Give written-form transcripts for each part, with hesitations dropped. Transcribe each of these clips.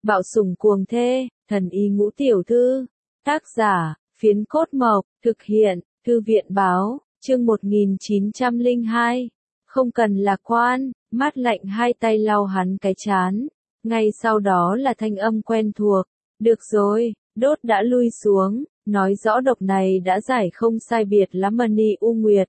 Bạo sủng cuồng thê, thần y ngũ tiểu thư. Tác giả, Phiến Cốt Mộc, thực hiện, Thư viện báo, chương 1902. Không cần lạc quan, mát lạnh hai tay lau hắn cái chán. Ngay sau đó là thanh âm quen thuộc. Được rồi, đốt đã lui xuống, nói rõ độc này đã giải không sai biệt lắm Mani U Nguyệt.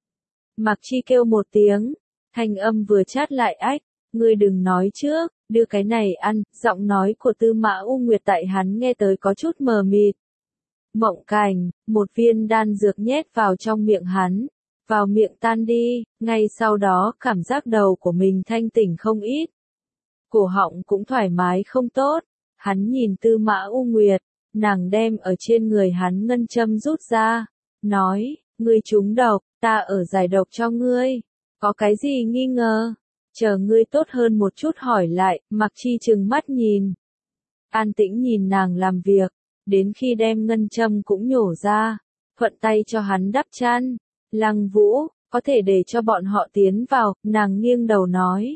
Mạc Chi kêu một tiếng, thanh âm vừa chát lại ách, ngươi đừng nói trước, đưa cái này ăn, giọng nói của Tư Mã U Nguyệt tại hắn nghe tới có chút mờ mịt. Mộng Cảnh, một viên đan dược nhét vào trong miệng hắn, vào miệng tan đi, ngay sau đó cảm giác đầu của mình thanh tỉnh không ít. Cổ họng cũng thoải mái không tốt, hắn nhìn Tư Mã U Nguyệt, nàng đem ở trên người hắn ngân châm rút ra, nói, ngươi trúng độc, ta ở giải độc cho ngươi, có cái gì nghi ngờ? Chờ ngươi tốt hơn một chút hỏi lại, Mạc Chi trừng mắt nhìn. An tĩnh nhìn nàng làm việc, đến khi đem ngân châm cũng nhổ ra, thuận tay cho hắn đắp chăn. Lăng Vũ, có thể để cho bọn họ tiến vào, nàng nghiêng đầu nói.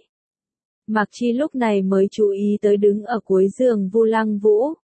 Mạc Chi lúc này mới chú ý tới đứng ở cuối giường Vu Lăng Vũ.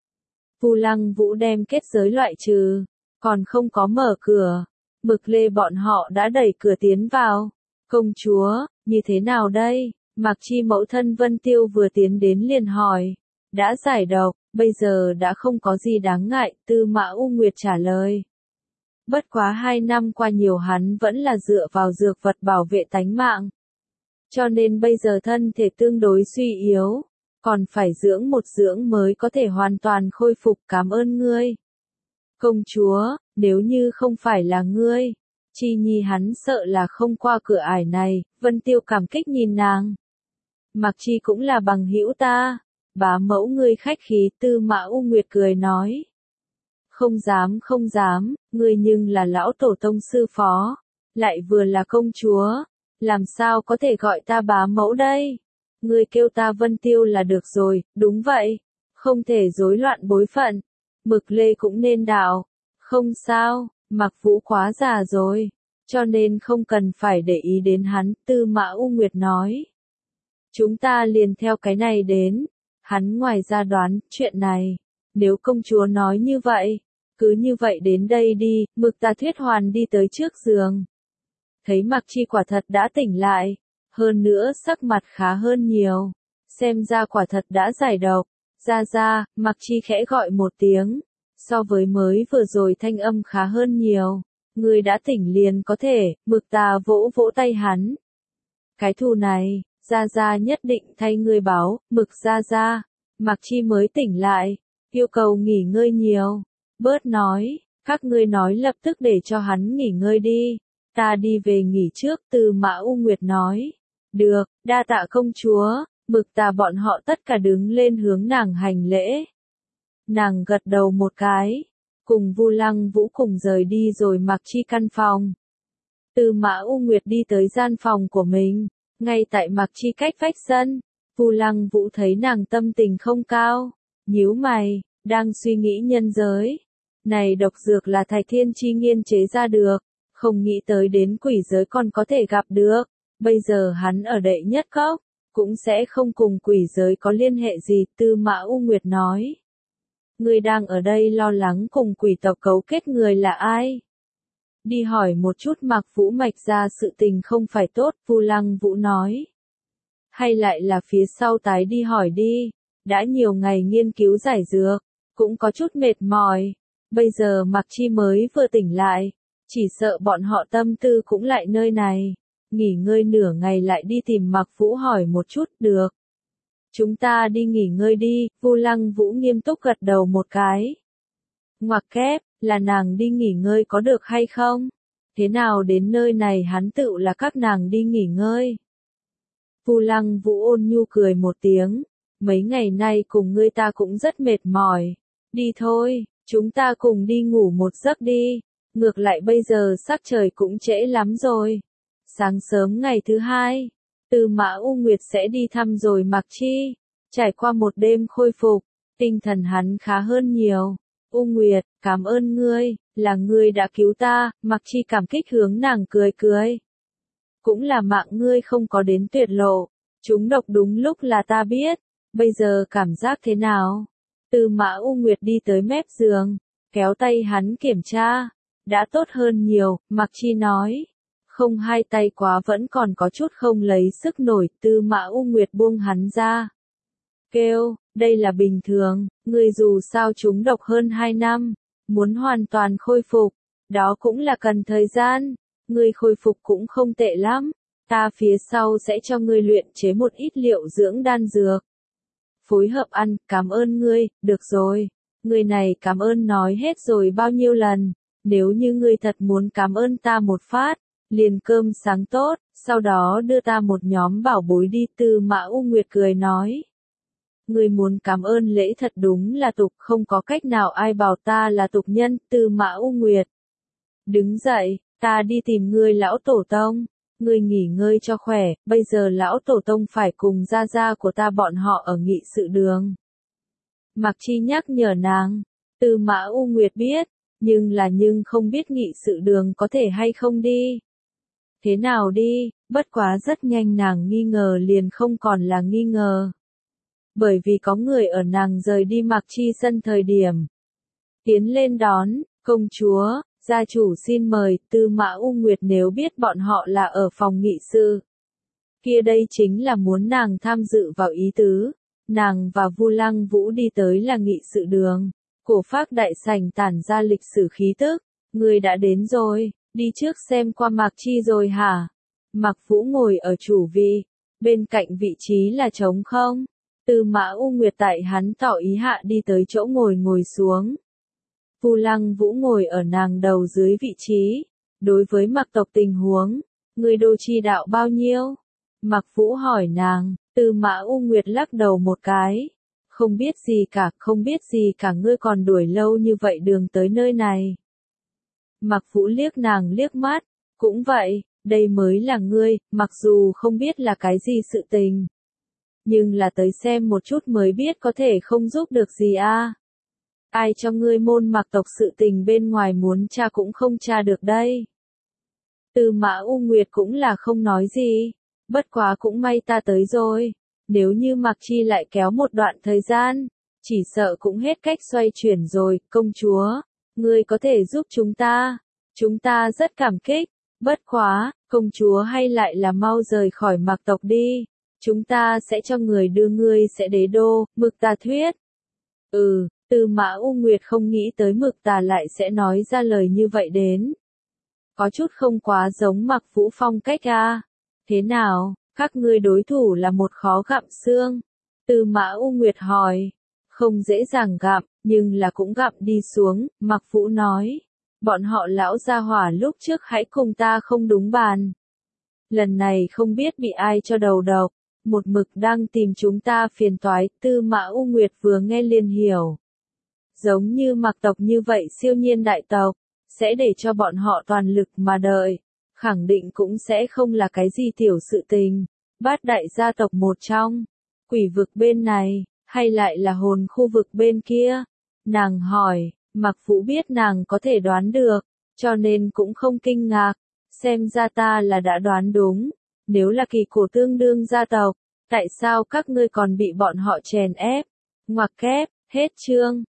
Vu Lăng Vũ đem kết giới loại trừ, còn không có mở cửa, Mực Lê bọn họ đã đẩy cửa tiến vào. Công chúa, như thế nào đây? Mạc Chi mẫu thân Vân Tiêu vừa tiến đến liền hỏi. Đã giải độc, bây giờ đã không có gì đáng ngại, Tư Mã U Nguyệt trả lời. Bất quá 2 năm qua nhiều hắn vẫn là dựa vào dược vật bảo vệ tánh mạng. Cho nên bây giờ thân thể tương đối suy yếu, còn phải dưỡng một dưỡng mới có thể hoàn toàn khôi phục, cảm ơn ngươi. Công chúa, nếu như không phải là ngươi, Chi Nhi hắn sợ là không qua cửa ải này, Vân Tiêu cảm kích nhìn nàng. Mạc Chi cũng là bằng hữu ta, bá mẫu ngươi khách khí, Tư Mã U Nguyệt cười nói. Không dám, ngươi nhưng là lão tổ tông sư phó, lại vừa là công chúa, làm sao có thể gọi ta bá mẫu đây? Ngươi kêu ta Vân Tiêu là được rồi, đúng vậy, không thể rối loạn bối phận. Mực Lê cũng nên đạo, không sao, Mạc Vũ quá già rồi, cho nên không cần phải để ý đến hắn, Tư Mã U Nguyệt nói. Chúng ta liền theo cái này đến, hắn ngoài ra đoán chuyện này, nếu công chúa nói như vậy, cứ như vậy đến đây đi, Mực Ta Thuyết Hoàn đi tới trước giường. Thấy Mạc Chi quả thật đã tỉnh lại, hơn nữa sắc mặt khá hơn nhiều, xem ra quả thật đã giải độc. Ra, Mạc Chi khẽ gọi một tiếng, so với mới vừa rồi thanh âm khá hơn nhiều, người đã tỉnh liền có thể, Mực Ta vỗ vỗ tay hắn. Cái thù này, Ra nhất định thay ngươi báo, Mực ra, Mạc Chi mới tỉnh lại, yêu cầu nghỉ ngơi nhiều, bớt nói, các ngươi nói lập tức để cho hắn nghỉ ngơi đi, ta đi về nghỉ trước, Tư Mã U Nguyệt nói. Được, đa tạ công chúa, Mực Ta bọn họ tất cả đứng lên hướng nàng hành lễ. Nàng gật đầu một cái, cùng Vu Lăng Vũ cùng rời đi rồi Mạc Chi căn phòng. Tư Mã U Nguyệt đi tới gian phòng của mình, ngay tại Mạc Chi cách vách sân, Vu Lăng Vũ thấy nàng tâm tình không cao, nhíu mày, đang suy nghĩ nhân giới. Này độc dược là Thạch Thiên Chi nghiên chế ra được, không nghĩ tới đến quỷ giới còn có thể gặp được, bây giờ hắn ở đệ nhất cốc, cũng sẽ không cùng quỷ giới có liên hệ gì, Tư Mã U Nguyệt nói. Ngươi đang ở đây lo lắng cùng quỷ tộc cấu kết người là ai? Đi hỏi một chút Mạc Vũ mạch ra sự tình không phải tốt, Vu Lăng Vũ nói. Hay lại là phía sau tái đi hỏi đi, đã nhiều ngày nghiên cứu giải dược, cũng có chút mệt mỏi, bây giờ Mạc Chi mới vừa tỉnh lại, chỉ sợ bọn họ tâm tư cũng lại nơi này, nghỉ ngơi nửa ngày lại đi tìm Mạc Vũ hỏi một chút, được. Chúng ta đi nghỉ ngơi đi, Vu Lăng Vũ nghiêm túc gật đầu một cái. Ngoặc kép, là nàng đi nghỉ ngơi có được hay không? Thế nào đến nơi này hắn tự là các nàng đi nghỉ ngơi? Vu Lăng Vũ ôn nhu cười một tiếng, mấy ngày nay cùng ngươi ta cũng rất mệt mỏi, đi thôi, chúng ta cùng đi ngủ một giấc đi, ngược lại bây giờ sắc trời cũng trễ lắm rồi. Sáng sớm ngày thứ hai, Tư Mã U Nguyệt sẽ đi thăm rồi Mạc Chi, trải qua một đêm khôi phục, tinh thần hắn khá hơn nhiều. U Nguyệt, cảm ơn ngươi, là ngươi đã cứu ta, Mạc Chi cảm kích hướng nàng cười. Cũng là mạng ngươi không có đến tuyệt lộ, chúng độc đúng lúc là ta biết, bây giờ cảm giác thế nào? Tư Mã U Nguyệt đi tới mép giường, kéo tay hắn kiểm tra. Đã tốt hơn nhiều, Mạc Chi nói. Không, hai tay quá vẫn còn có chút không lấy sức nổi. Tư Mã U Nguyệt buông hắn ra. Kêu, đây là bình thường, người dù sao trúng độc hơn 2 năm, muốn hoàn toàn khôi phục, đó cũng là cần thời gian, người khôi phục cũng không tệ lắm, ta phía sau sẽ cho ngươi luyện chế một ít liệu dưỡng đan dược. Phối hợp ăn, cảm ơn ngươi, được rồi, người này cảm ơn nói hết rồi bao nhiêu lần, nếu như ngươi thật muốn cảm ơn ta một phát, liền cơm sáng tốt, sau đó đưa ta một nhóm bảo bối đi. Tư Mã U Nguyệt cười nói. Ngươi muốn cảm ơn lễ thật đúng là tục, không có cách nào ai bảo ta là tục nhân. Tư Mã U Nguyệt đứng dậy, ta đi tìm ngươi lão tổ tông, ngươi nghỉ ngơi cho khỏe, bây giờ lão tổ tông phải cùng gia gia của ta bọn họ ở nghị sự đường. Mạc Chi nhắc nhở nàng, Tư Mã U Nguyệt biết, nhưng không biết nghị sự đường có thể hay không đi. Thế nào đi, bất quá rất nhanh nàng nghi ngờ liền không còn là nghi ngờ. Bởi vì có người ở nàng rời đi Mạc Chi sân thời điểm. Tiến lên đón, công chúa, gia chủ xin mời. Tư Mã U Nguyệt nếu biết bọn họ là ở phòng nghị sự. Kia đây chính là muốn nàng tham dự vào ý tứ. Nàng và Vu Lăng Vũ đi tới là nghị sự đường. Cổ Phác đại sảnh tản ra lịch sử khí tức. Người đã đến rồi, đi trước xem qua Mạc Chi rồi hả? Mạc Vũ ngồi ở chủ vị, bên cạnh vị trí là trống không. Tư Mã U Nguyệt tại hắn tỏ ý hạ đi tới chỗ ngồi xuống. Vu Lăng Vũ ngồi ở nàng đầu dưới vị trí. Đối với Mạc tộc tình huống, người đô chi đạo bao nhiêu? Mạc Vũ hỏi nàng. Tư Mã U Nguyệt lắc đầu một cái. Không biết gì cả, ngươi còn đuổi lâu như vậy đường tới nơi này. Mạc Vũ liếc nàng liếc mắt. Cũng vậy, đây mới là ngươi, mặc dù không biết là cái gì sự tình. Nhưng là tới xem một chút mới biết có thể không giúp được gì a. Ai cho ngươi môn Mạc tộc sự tình bên ngoài muốn tra cũng không tra được đây. Tư Mã U Nguyệt cũng là không nói gì. Bất quá cũng may ta tới rồi. Nếu như Mạc Chi lại kéo một đoạn thời gian, chỉ sợ cũng hết cách xoay chuyển rồi. Công chúa, ngươi có thể giúp chúng ta. Chúng ta rất cảm kích. Bất quá, công chúa hay lại là mau rời khỏi Mạc tộc đi. Chúng ta sẽ cho người đưa ngươi sẽ đế đô. Mực Tà thuyết. Tư Mã U Nguyệt không nghĩ tới Mực Tà lại sẽ nói ra lời như vậy đến. Có chút không quá giống Mạc Vũ phong cách a. Thế nào, các ngươi đối thủ là một khó gặm xương? Tư Mã U Nguyệt hỏi. Không dễ dàng gặm, nhưng là cũng gặm đi xuống. Mạc Vũ nói. Bọn họ lão gia hỏa lúc trước hãy cùng ta không đúng bàn. Lần này không biết bị ai cho đầu độc. Một mực đang tìm chúng ta phiền toái. Tư Mã U Nguyệt vừa nghe liền hiểu. Giống như Mạc tộc như vậy siêu nhiên đại tộc, sẽ để cho bọn họ toàn lực mà đợi. Khẳng định cũng sẽ không là cái gì tiểu sự tình. Bát đại gia tộc một trong. Quỷ vực bên này, hay lại là hồn khu vực bên kia? Nàng hỏi, Mạc Vũ biết nàng có thể đoán được, cho nên cũng không kinh ngạc. Xem ra ta là đã đoán đúng. Nếu là kỳ cổ tương đương gia tộc, tại sao các ngươi còn bị bọn họ chèn ép? Ngoặc kép, hết chương.